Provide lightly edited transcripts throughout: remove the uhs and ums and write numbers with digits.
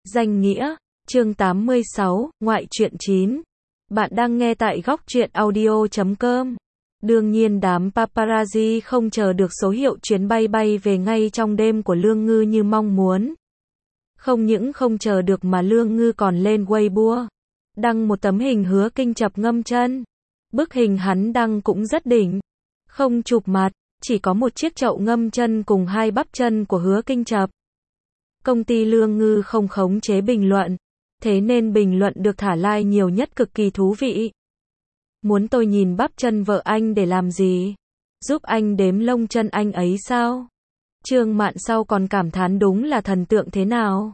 Danh nghĩa, chương 86, ngoại truyện 9. Bạn đang nghe tại góc truyện audio.com. Đương nhiên đám paparazzi không chờ được số hiệu chuyến bay bay về ngay trong đêm của Lương Ngư như mong muốn. Không những không chờ được mà Lương Ngư còn lên Weibo, đăng một tấm hình Hứa Kinh Chập ngâm chân. Bức hình hắn đăng cũng rất đỉnh. Không chụp mặt, chỉ có một chiếc chậu ngâm chân cùng hai bắp chân của Hứa Kinh Chập. Công ty Lương Ngư không khống chế bình luận, thế nên bình luận được thả like nhiều nhất cực kỳ thú vị. Muốn tôi nhìn bắp chân vợ anh để làm gì? Giúp anh đếm lông chân anh ấy sao? Trương Mạn sau còn cảm thán đúng là thần tượng thế nào.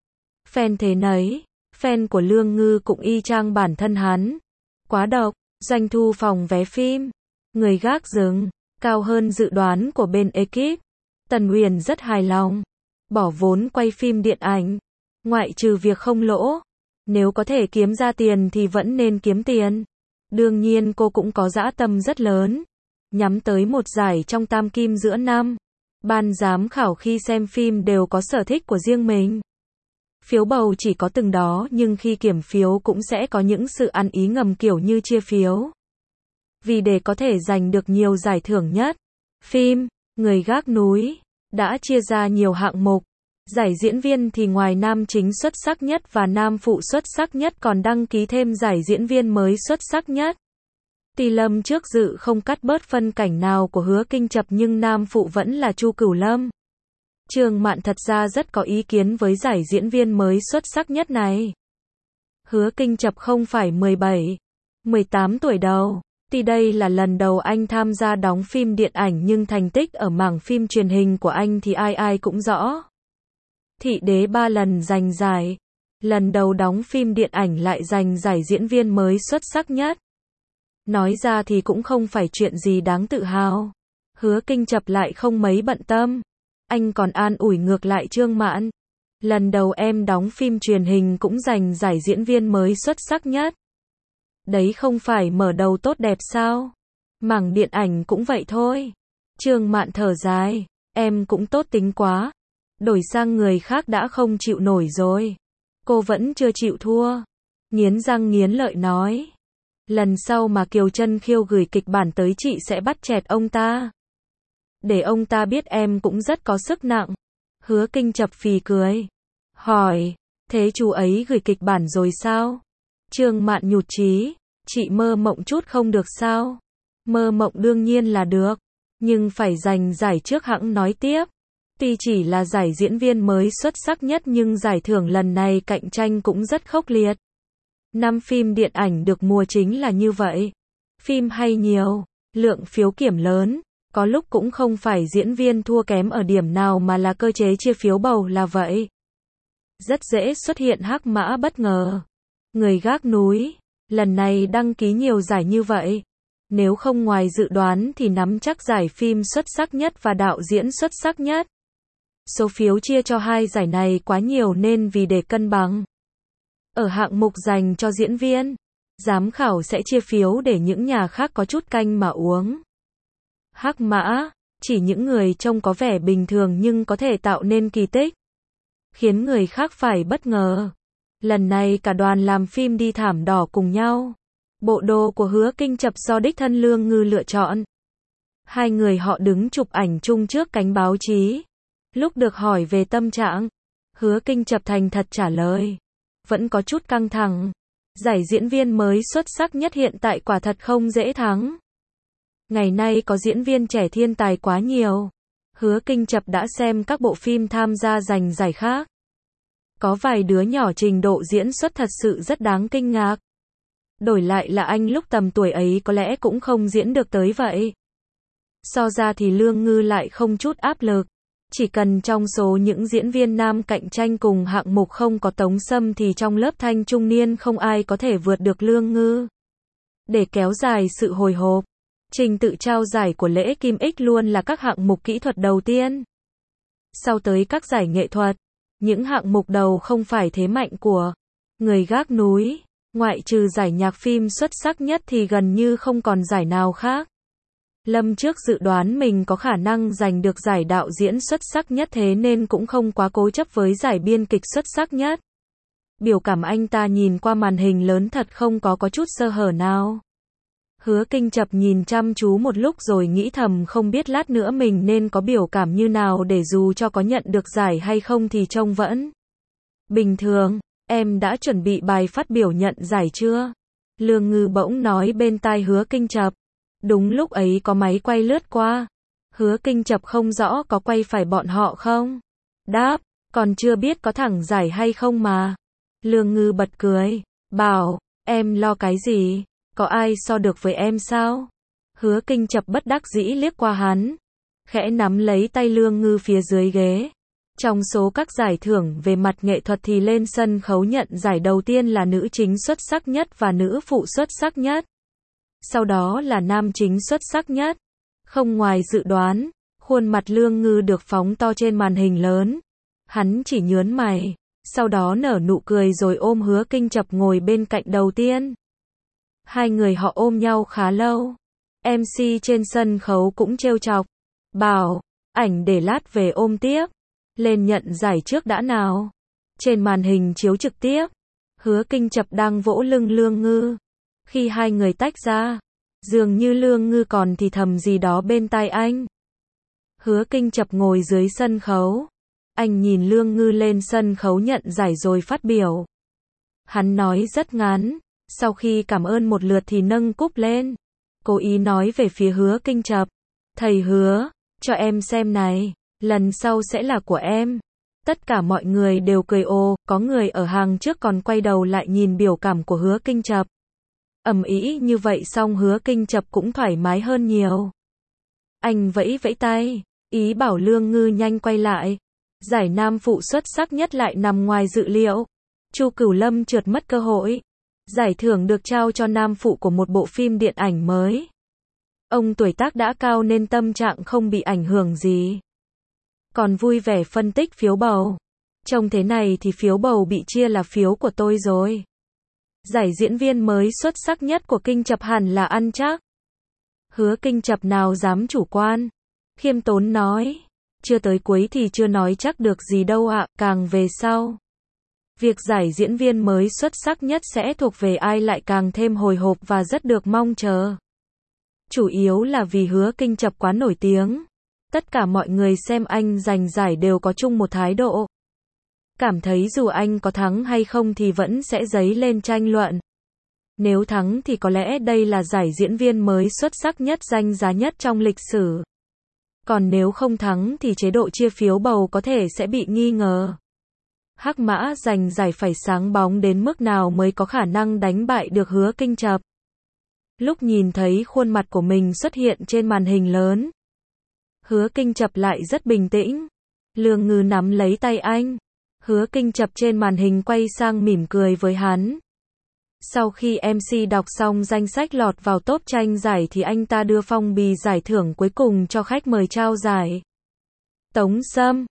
Fan thế nấy, fan của Lương Ngư cũng y chang bản thân hắn. Quá độc, doanh thu phòng vé phim, người gác rừng, cao hơn dự đoán của bên ekip. Tần Huyền rất hài lòng. Bỏ vốn quay phim điện ảnh, ngoại trừ việc không lỗ. Nếu có thể kiếm ra tiền thì vẫn nên kiếm tiền. Đương nhiên cô cũng có dã tâm rất lớn, nhắm tới một giải trong tam kim giữa năm. Ban giám khảo khi xem phim đều có sở thích của riêng mình. Phiếu bầu chỉ có từng đó nhưng khi kiểm phiếu cũng sẽ có những sự ăn ý ngầm kiểu như chia phiếu. Vì để có thể giành được nhiều giải thưởng nhất, phim Người Gác Núi đã chia ra nhiều hạng mục. Giải diễn viên thì ngoài nam chính xuất sắc nhất và nam phụ xuất sắc nhất còn đăng ký thêm giải diễn viên mới xuất sắc nhất. Tuy Lâm trước dự không cắt bớt phân cảnh nào của Hứa Kinh Chập nhưng nam phụ vẫn là Chu Cửu Lâm. Trương Mạn thật ra rất có ý kiến với giải diễn viên mới xuất sắc nhất này. Hứa Kinh Chập không phải 17, 18 tuổi đâu. Tuy đây là lần đầu anh tham gia đóng phim điện ảnh nhưng thành tích ở mảng phim truyền hình của anh thì ai ai cũng rõ. Thị Đế 3 lần giành giải. Lần đầu đóng phim điện ảnh lại giành giải diễn viên mới xuất sắc nhất. Nói ra thì cũng không phải chuyện gì đáng tự hào. Hứa Kinh Chập lại không mấy bận tâm. Anh còn an ủi ngược lại Trương Mạn. Lần đầu em đóng phim truyền hình cũng giành giải diễn viên mới xuất sắc nhất. Đấy không phải mở đầu tốt đẹp sao? Mảng điện ảnh cũng vậy thôi. Trương Mạn thở dài. Em cũng tốt tính quá. Đổi sang người khác đã không chịu nổi rồi. Cô vẫn chưa chịu thua. Nghiến răng nghiến lợi nói. Lần sau mà Kiều Trân Khiêu gửi kịch bản tới chị sẽ bắt chẹt ông ta. Để ông ta biết em cũng rất có sức nặng. Hứa Kinh Chập phì cười. Hỏi, thế chú ấy gửi kịch bản rồi sao? Trương Mạn nhụt chí. Chị mơ mộng chút không được sao? Mơ mộng đương nhiên là được. Nhưng phải giành giải trước hẵng nói tiếp. Tuy chỉ là giải diễn viên mới xuất sắc nhất nhưng giải thưởng lần này cạnh tranh cũng rất khốc liệt. 5 phim điện ảnh được mùa chính là như vậy. Phim hay nhiều, lượng phiếu kiểm lớn, có lúc cũng không phải diễn viên thua kém ở điểm nào mà là cơ chế chia phiếu bầu là vậy. Rất dễ xuất hiện hắc mã bất ngờ. Người Gác Núi, lần này đăng ký nhiều giải như vậy. Nếu không ngoài dự đoán thì nắm chắc giải phim xuất sắc nhất và đạo diễn xuất sắc nhất. Số phiếu chia cho hai giải này quá nhiều nên vì để cân bằng. Ở hạng mục dành cho diễn viên, giám khảo sẽ chia phiếu để những nhà khác có chút canh mà uống. Hắc mã, chỉ những người trông có vẻ bình thường nhưng có thể tạo nên kỳ tích. Khiến người khác phải bất ngờ. Lần này cả đoàn làm phim đi thảm đỏ cùng nhau. Bộ đồ của Hứa Kinh Chập do đích thân Lương Ngư lựa chọn. Hai người họ đứng chụp ảnh chung trước cánh báo chí. Lúc được hỏi về tâm trạng, Hứa Kinh Chập thành thật trả lời. Vẫn có chút căng thẳng. Giải diễn viên mới xuất sắc nhất hiện tại quả thật không dễ thắng. Ngày nay có diễn viên trẻ thiên tài quá nhiều. Hứa Kinh Chập đã xem các bộ phim tham gia giành giải khác. Có vài đứa nhỏ trình độ diễn xuất thật sự rất đáng kinh ngạc. Đổi lại là anh lúc tầm tuổi ấy có lẽ cũng không diễn được tới vậy. So ra thì Lương Ngư lại không chút áp lực. Chỉ cần trong số những diễn viên nam cạnh tranh cùng hạng mục không có Tống Sâm thì trong lớp thanh trung niên không ai có thể vượt được Lương Ngư. Để kéo dài sự hồi hộp, trình tự trao giải của lễ Kim Ích luôn là các hạng mục kỹ thuật đầu tiên. Sau tới các giải nghệ thuật, những hạng mục đầu không phải thế mạnh của Người Gác Núi. Ngoại trừ giải nhạc phim xuất sắc nhất thì gần như không còn giải nào khác. Lâm trước dự đoán mình có khả năng giành được giải đạo diễn xuất sắc nhất thế nên cũng không quá cố chấp với giải biên kịch xuất sắc nhất. Biểu cảm anh ta nhìn qua màn hình lớn thật không có chút sơ hở nào. Hứa Kinh Chập nhìn chăm chú một lúc rồi nghĩ thầm không biết lát nữa mình nên có biểu cảm như nào để dù cho có nhận được giải hay không thì trông vẫn bình thường. Em đã chuẩn bị bài phát biểu nhận giải chưa? Lương Ngư bỗng nói bên tai Hứa Kinh Chập. Đúng lúc ấy có máy quay lướt qua. Hứa Kinh Chập không rõ có quay phải bọn họ không? Đáp, còn chưa biết có thẳng giải hay không mà. Lương Ngư bật cười, bảo, em lo cái gì? Có ai so được với em sao? Hứa Kinh Chập bất đắc dĩ liếc qua hắn, khẽ nắm lấy tay Lương Ngư phía dưới ghế. Trong số các giải thưởng về mặt nghệ thuật thì lên sân khấu nhận giải đầu tiên là nữ chính xuất sắc nhất và nữ phụ xuất sắc nhất. Sau đó là nam chính xuất sắc nhất. Không ngoài dự đoán, khuôn mặt Lương Ngư được phóng to trên màn hình lớn. Hắn chỉ nhướng mày, sau đó nở nụ cười rồi ôm Hứa Kinh Chập ngồi bên cạnh đầu tiên. Hai người họ ôm nhau khá lâu. MC trên sân khấu cũng trêu chọc, bảo, ảnh để lát về ôm tiếp. Lên nhận giải trước đã nào. Trên màn hình chiếu trực tiếp, Hứa Kinh Chập đang vỗ lưng Lương Ngư. Khi hai người tách ra, dường như Lương Ngư còn thì thầm gì đó bên tai anh. Hứa Kinh Chập ngồi dưới sân khấu. Anh nhìn Lương Ngư lên sân khấu nhận giải rồi phát biểu. Hắn nói rất ngắn, sau khi cảm ơn một lượt thì nâng cúp lên. Cố ý nói về phía Hứa Kinh Chập. Thầy Hứa, cho em xem này, lần sau sẽ là của em. Tất cả mọi người đều cười ồ, có người ở hàng trước còn quay đầu lại nhìn biểu cảm của Hứa Kinh Chập. Ầm ĩ như vậy xong Hứa Kinh Chập cũng thoải mái hơn nhiều. Anh vẫy vẫy tay, ý bảo Lương Ngư nhanh quay lại. Giải nam phụ xuất sắc nhất lại nằm ngoài dự liệu. Chu Cửu Lâm trượt mất cơ hội. Giải thưởng được trao cho nam phụ của một bộ phim điện ảnh mới. Ông tuổi tác đã cao nên tâm trạng không bị ảnh hưởng gì. Còn vui vẻ phân tích phiếu bầu. Trông thế này thì phiếu bầu bị chia là phiếu của tôi rồi. Giải diễn viên mới xuất sắc nhất của Kinh Chập hẳn là ăn chắc. Hứa Kinh Chập nào dám chủ quan. Khiêm tốn nói. Chưa tới cuối thì chưa nói chắc được gì đâu ạ, càng về sau. Việc giải diễn viên mới xuất sắc nhất sẽ thuộc về ai lại càng thêm hồi hộp và rất được mong chờ. Chủ yếu là vì Hứa Kinh Chập quá nổi tiếng. Tất cả mọi người xem anh giành giải đều có chung một thái độ. Cảm thấy dù anh có thắng hay không thì vẫn sẽ dấy lên tranh luận. Nếu thắng thì có lẽ đây là giải diễn viên mới xuất sắc nhất danh giá nhất trong lịch sử. Còn nếu không thắng thì chế độ chia phiếu bầu có thể sẽ bị nghi ngờ. Hắc Mã giành giải phải sáng bóng đến mức nào mới có khả năng đánh bại được Hứa Kinh Chập. Lúc nhìn thấy khuôn mặt của mình xuất hiện trên màn hình lớn, Hứa Kinh Chập lại rất bình tĩnh. Lương Ngư nắm lấy tay anh. Hứa Kinh Chập trên màn hình quay sang mỉm cười với hắn. Sau khi MC đọc xong danh sách lọt vào top tranh giải thì anh ta đưa phong bì giải thưởng cuối cùng cho khách mời trao giải. Tống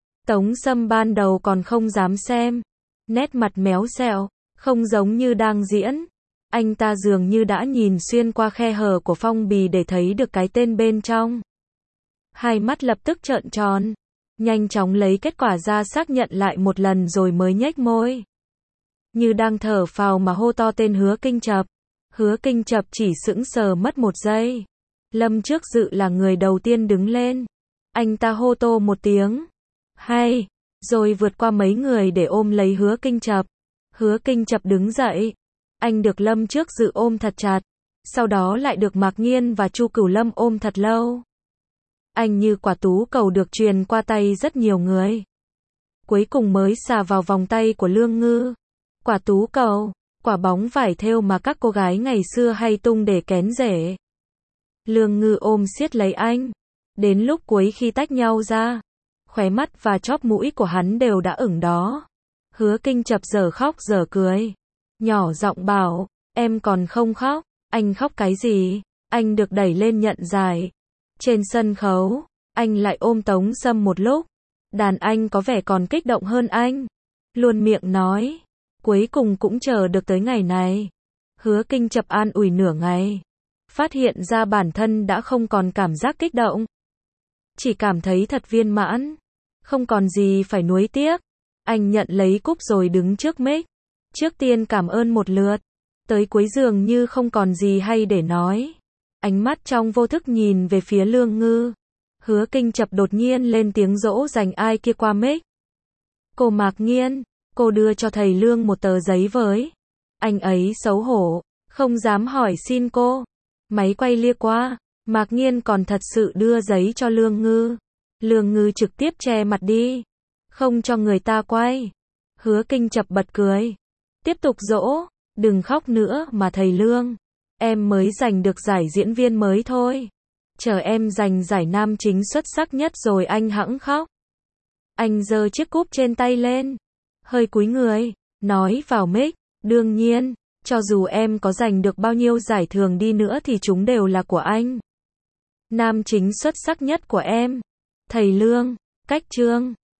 Sâm ban đầu còn không dám xem. Nét mặt méo xẹo, không giống như đang diễn. Anh ta dường như đã nhìn xuyên qua khe hở của phong bì để thấy được cái tên bên trong. Hai mắt lập tức trợn tròn. Nhanh chóng lấy kết quả ra xác nhận lại một lần rồi mới nhếch môi. Như đang thở phào mà hô to tên Hứa Kinh Chập. Hứa Kinh Chập chỉ sững sờ mất một giây. Lâm Trước Dự là người đầu tiên đứng lên. Anh ta hô to một tiếng. Hay, rồi vượt qua mấy người để ôm lấy Hứa Kinh Chập. Hứa Kinh Chập đứng dậy. Anh được Lâm Trước Dự ôm thật chặt. Sau đó lại được Mạc Nhiên và Chu Cửu Lâm ôm thật lâu. Anh như quả tú cầu được truyền qua tay rất nhiều người. Cuối cùng mới xà vào vòng tay của Lương Ngư. Quả tú cầu, quả bóng vải thêu mà các cô gái ngày xưa hay tung để kén rể. Lương Ngư ôm siết lấy anh. Đến lúc cuối khi tách nhau ra, khóe mắt và chóp mũi của hắn đều đã ửng đó. Hứa Kinh Chập giờ khóc giờ cười. Nhỏ giọng bảo, em còn không khóc. Anh khóc cái gì? Anh được đẩy lên nhận giải. Trên sân khấu, anh lại ôm Tống Sâm một lúc. Đàn anh có vẻ còn kích động hơn anh. Luôn miệng nói. Cuối cùng cũng chờ được tới ngày này. Hứa Kinh Chập an ủi nửa ngày. Phát hiện ra bản thân đã không còn cảm giác kích động. Chỉ cảm thấy thật viên mãn. Không còn gì phải nuối tiếc. Anh nhận lấy cúp rồi đứng trước mic. Trước tiên cảm ơn một lượt. Tới cuối dường như không còn gì hay để nói. Ánh mắt trong vô thức nhìn về phía Lương Ngư. Hứa Kinh Chập đột nhiên lên tiếng dỗ dành ai kia qua mic. Cô Mạc Nghiên, cô đưa cho thầy Lương một tờ giấy với. Anh ấy xấu hổ, không dám hỏi xin cô. Máy quay lia qua, Mạc Nghiên còn thật sự đưa giấy cho Lương Ngư. Lương Ngư trực tiếp che mặt đi, không cho người ta quay. Hứa Kinh Chập bật cười, tiếp tục dỗ, đừng khóc nữa mà thầy Lương. Em mới giành được giải diễn viên mới thôi. Chờ em giành giải nam chính xuất sắc nhất rồi anh hẵng khóc. Anh giơ chiếc cúp trên tay lên, hơi cúi người, nói vào mic, đương nhiên, cho dù em có giành được bao nhiêu giải thưởng đi nữa thì chúng đều là của anh. Nam chính xuất sắc nhất của em, thầy Lương, cách chương.